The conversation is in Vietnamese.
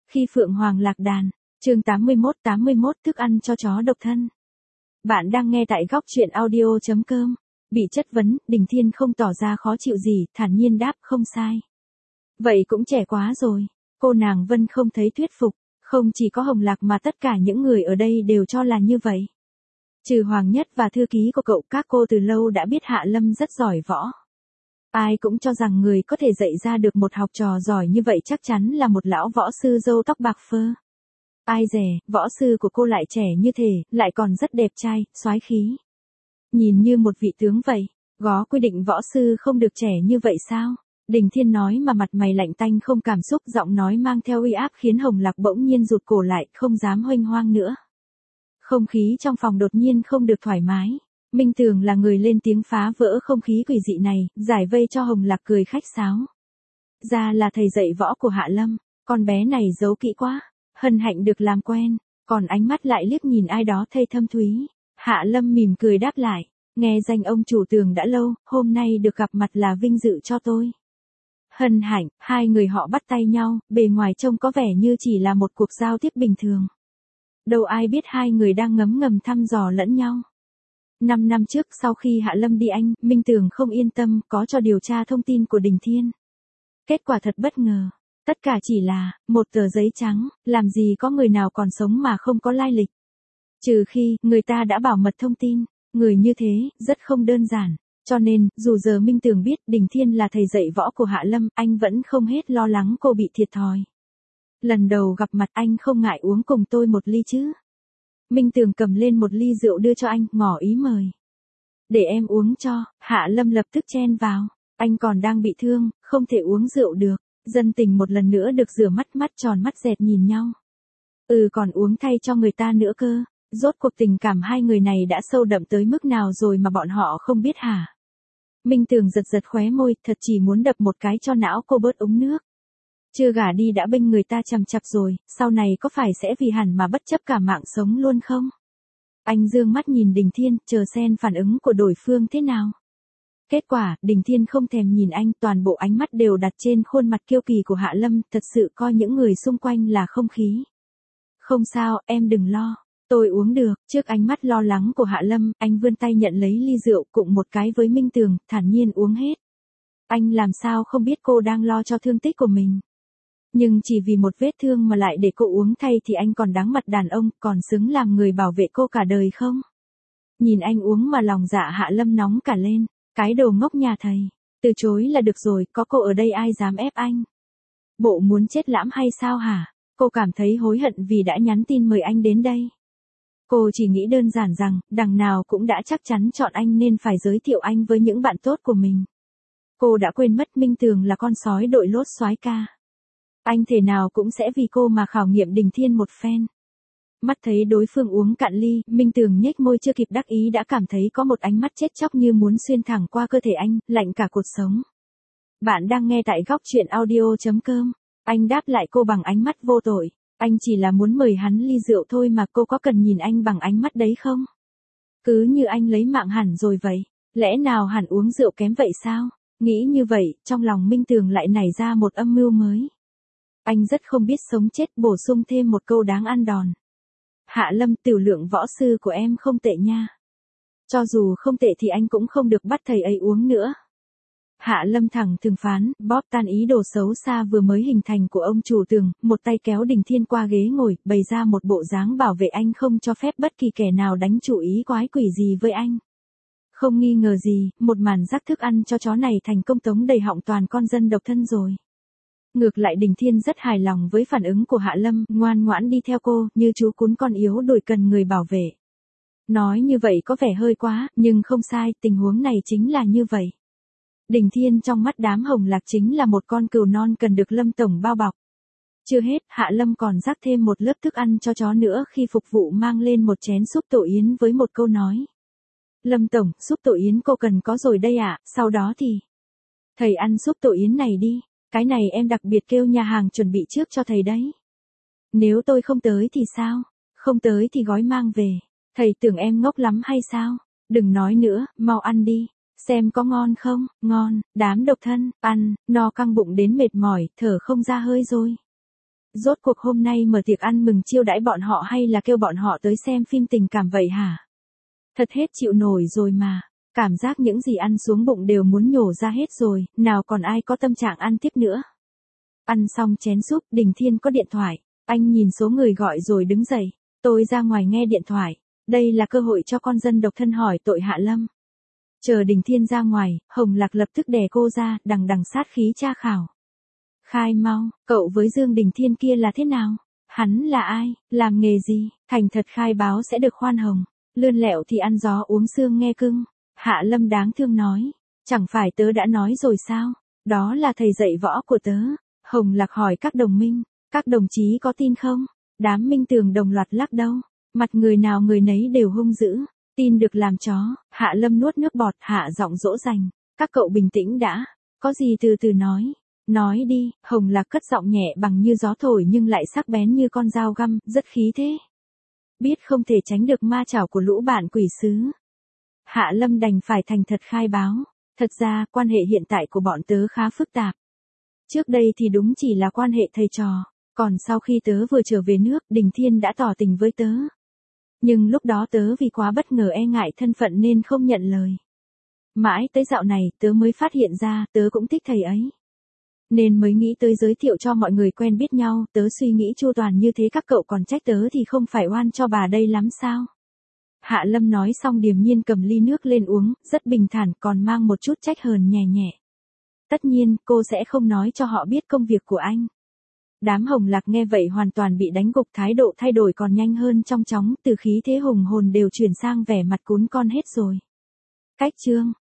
Khi Phượng Hoàng lạc đàn, chương 81 thức ăn cho chó độc thân. Bạn đang nghe tại góc truyện audio.com. Bị chất vấn, Đình Thiên không tỏ ra khó chịu gì, thản nhiên đáp không sai. Vậy cũng trẻ quá rồi. Cô nàng Vân không thấy thuyết phục, không chỉ có Hồng Lạc mà tất cả những người ở đây đều cho là như vậy. Trừ Hoàng Nhất và thư ký của cậu, các cô từ lâu đã biết Hạ Lâm rất giỏi võ. Ai cũng cho rằng người có thể dạy ra được một học trò giỏi như vậy chắc chắn là một lão võ sư râu tóc bạc phơ. Ai dè, võ sư của cô lại trẻ như thế, lại còn rất đẹp trai, soái khí. Nhìn như một vị tướng vậy, có quy định võ sư không được trẻ như vậy sao? Đình Thiên nói mà mặt mày lạnh tanh không cảm xúc, giọng nói mang theo uy áp khiến Hồng Lạc bỗng nhiên rụt cổ lại, không dám huênh hoang nữa. Không khí trong phòng đột nhiên không được thoải mái. Minh Tường là người lên tiếng phá vỡ không khí quỷ dị này, giải vây cho Hồng Lạc cười khách sáo. Ra là thầy dạy võ của Hạ Lâm, con bé này giấu kỹ quá, hân hạnh được làm quen, còn ánh mắt lại liếc nhìn ai đó thây thâm thúy. Hạ Lâm mỉm cười đáp lại, nghe danh ông chủ Tường đã lâu, hôm nay được gặp mặt là vinh dự cho tôi. Hân hạnh, hai người họ bắt tay nhau, bề ngoài trông có vẻ như chỉ là một cuộc giao tiếp bình thường. Đâu ai biết hai người đang ngấm ngầm thăm dò lẫn nhau. 5 năm trước sau khi Hạ Lâm đi Anh, Minh Tường không yên tâm có cho điều tra thông tin của Đình Thiên. Kết quả thật bất ngờ. Tất cả chỉ là một tờ giấy trắng, làm gì có người nào còn sống mà không có lai lịch. Trừ khi người ta đã bảo mật thông tin, người như thế, rất không đơn giản. Cho nên, dù giờ Minh Tường biết Đình Thiên là thầy dạy võ của Hạ Lâm, anh vẫn không hết lo lắng cô bị thiệt thòi. Lần đầu gặp mặt anh không ngại uống cùng tôi một ly chứ. Minh Tường cầm lên một ly rượu đưa cho anh, ngỏ ý mời. Để em uống cho, Hạ Lâm lập tức chen vào. Anh còn đang bị thương, không thể uống rượu được. Dân tình một lần nữa được rửa mắt, mắt tròn mắt dẹt nhìn nhau. Còn uống thay cho người ta nữa cơ. Rốt cuộc tình cảm hai người này đã sâu đậm tới mức nào rồi mà bọn họ không biết hả? Minh Tường giật giật khóe môi, thật chỉ muốn đập một cái cho não cô bớt uống nước. Chưa gả đi đã bênh người ta chằm chặp rồi, sau này có phải sẽ vì hẳn mà bất chấp cả mạng sống luôn không? Anh dương mắt nhìn Đình Thiên, chờ xem phản ứng của đối phương thế nào. Kết quả, Đình Thiên không thèm nhìn anh, toàn bộ ánh mắt đều đặt trên khuôn mặt kiêu kỳ của Hạ Lâm, thật sự coi những người xung quanh là không khí. Không sao, em đừng lo, tôi uống được. Trước ánh mắt lo lắng của Hạ Lâm, anh vươn tay nhận lấy ly rượu, cụng một cái với Minh Tường, thản nhiên uống hết. Anh làm sao không biết cô đang lo cho thương tích của mình. Nhưng chỉ vì một vết thương mà lại để cô uống thay thì anh còn đáng mặt đàn ông, còn xứng làm người bảo vệ cô cả đời không? Nhìn anh uống mà lòng dạ Hạ Lâm nóng cả lên, cái đồ ngốc nhà thầy, từ chối là được rồi, có cô ở đây ai dám ép anh? Bộ muốn chết lãm hay sao hả? Cô cảm thấy hối hận vì đã nhắn tin mời anh đến đây. Cô chỉ nghĩ đơn giản rằng, đằng nào cũng đã chắc chắn chọn anh nên phải giới thiệu anh với những bạn tốt của mình. Cô đã quên mất Minh Tường là con sói đội lốt soái ca. Anh thể nào cũng sẽ vì cô mà khảo nghiệm Đình Thiên một phen. Mắt thấy đối phương uống cạn ly, Minh Tường nhếch môi chưa kịp đắc ý đã cảm thấy có một ánh mắt chết chóc như muốn xuyên thẳng qua cơ thể anh, lạnh cả cột sống. Bạn đang nghe tại góc truyện audio.com. Anh đáp lại cô bằng ánh mắt vô tội. Anh chỉ là muốn mời hắn ly rượu thôi mà cô có cần nhìn anh bằng ánh mắt đấy không? Cứ như anh lấy mạng hẳn rồi vậy. Lẽ nào hẳn uống rượu kém vậy sao? Nghĩ như vậy, trong lòng Minh Tường lại nảy ra một âm mưu mới. Anh rất không biết sống chết, bổ sung thêm một câu đáng ăn đòn. Hạ Lâm, tiểu lượng võ sư của em không tệ nha. Cho dù không tệ thì anh cũng không được bắt thầy ấy uống nữa. Hạ Lâm thẳng thừng phán, bóp tan ý đồ xấu xa vừa mới hình thành của ông chủ Tường, một tay kéo Đình Thiên qua ghế ngồi, bày ra một bộ dáng bảo vệ anh không cho phép bất kỳ kẻ nào đánh chủ ý quái quỷ gì với anh. Không nghi ngờ gì, một màn rắc thức ăn cho chó này thành công tống đầy họng toàn con dân độc thân rồi. Ngược lại Đình Thiên rất hài lòng với phản ứng của Hạ Lâm, ngoan ngoãn đi theo cô, như chú cún con yếu đuổi cần người bảo vệ. Nói như vậy có vẻ hơi quá, nhưng không sai, tình huống này chính là như vậy. Đình Thiên trong mắt đám Hồng Lạc chính là một con cừu non cần được Lâm Tổng bao bọc. Chưa hết, Hạ Lâm còn rắc thêm một lớp thức ăn cho chó nữa khi phục vụ mang lên một chén súp tổ yến với một câu nói. Lâm Tổng, súp tổ yến cô cần có rồi đây ạ, sau đó thì... Thầy ăn súp tổ yến này đi. Cái này em đặc biệt kêu nhà hàng chuẩn bị trước cho thầy đấy. Nếu tôi không tới thì sao? Không tới thì gói mang về. Thầy tưởng em ngốc lắm hay sao? Đừng nói nữa, mau ăn đi. Xem có ngon không? Ngon, đám độc thân, ăn, no căng bụng đến mệt mỏi, thở không ra hơi rồi. Rốt cuộc hôm nay mở tiệc ăn mừng chiêu đãi bọn họ hay là kêu bọn họ tới xem phim tình cảm vậy hả? Thật hết chịu nổi rồi mà. Cảm giác những gì ăn xuống bụng đều muốn nhổ ra hết rồi, nào còn ai có tâm trạng ăn tiếp nữa. Ăn xong chén súp, Đình Thiên có điện thoại. Anh nhìn số người gọi rồi đứng dậy. Tôi ra ngoài nghe điện thoại. Đây là cơ hội cho con dân độc thân hỏi tội Hạ Lâm. Chờ Đình Thiên ra ngoài, Hồng Lạc lập tức đè cô ra, đằng đằng sát khí tra khảo. Khai mau, cậu với Dương Đình Thiên kia là thế nào? Hắn là ai, làm nghề gì? Thành thật khai báo sẽ được khoan hồng. Lươn lẹo thì ăn gió uống sương nghe cưng. Hạ Lâm đáng thương nói. Chẳng phải tớ đã nói rồi sao? Đó là thầy dạy võ của tớ. Hồng Lạc hỏi các đồng minh. Các đồng chí có tin không? Đám minh tường đồng loạt lắc đầu. Mặt người nào người nấy đều hung dữ. Tin được làm chó. Hạ Lâm nuốt nước bọt, hạ giọng dỗ dành. Các cậu bình tĩnh đã. Có gì từ từ nói. Nói đi. Hồng Lạc cất giọng nhẹ bằng như gió thổi nhưng lại sắc bén như con dao găm, rất khí thế. Biết không thể tránh được ma chảo của lũ bạn quỷ sứ. Hạ Lâm đành phải thành thật khai báo. Thật ra, quan hệ hiện tại của bọn tớ khá phức tạp. Trước đây thì đúng chỉ là quan hệ thầy trò. Còn sau khi tớ vừa trở về nước, Đình Thiên đã tỏ tình với tớ. Nhưng lúc đó tớ vì quá bất ngờ e ngại thân phận nên không nhận lời. Mãi tới dạo này, tớ mới phát hiện ra, tớ cũng thích thầy ấy. Nên mới nghĩ tới giới thiệu cho mọi người quen biết nhau, tớ suy nghĩ chu toàn như thế các cậu còn trách tớ thì không phải oan cho bà đây lắm sao? Hạ Lâm nói xong điềm nhiên cầm ly nước lên uống, rất bình thản còn mang một chút trách hờn nhẹ nhẹ. Tất nhiên, cô sẽ không nói cho họ biết công việc của anh. Đám Hồng Lạc nghe vậy hoàn toàn bị đánh gục, thái độ thay đổi còn nhanh hơn trong chóng, từ khí thế hùng hồn đều chuyển sang vẻ mặt cún con hết rồi. Cách chương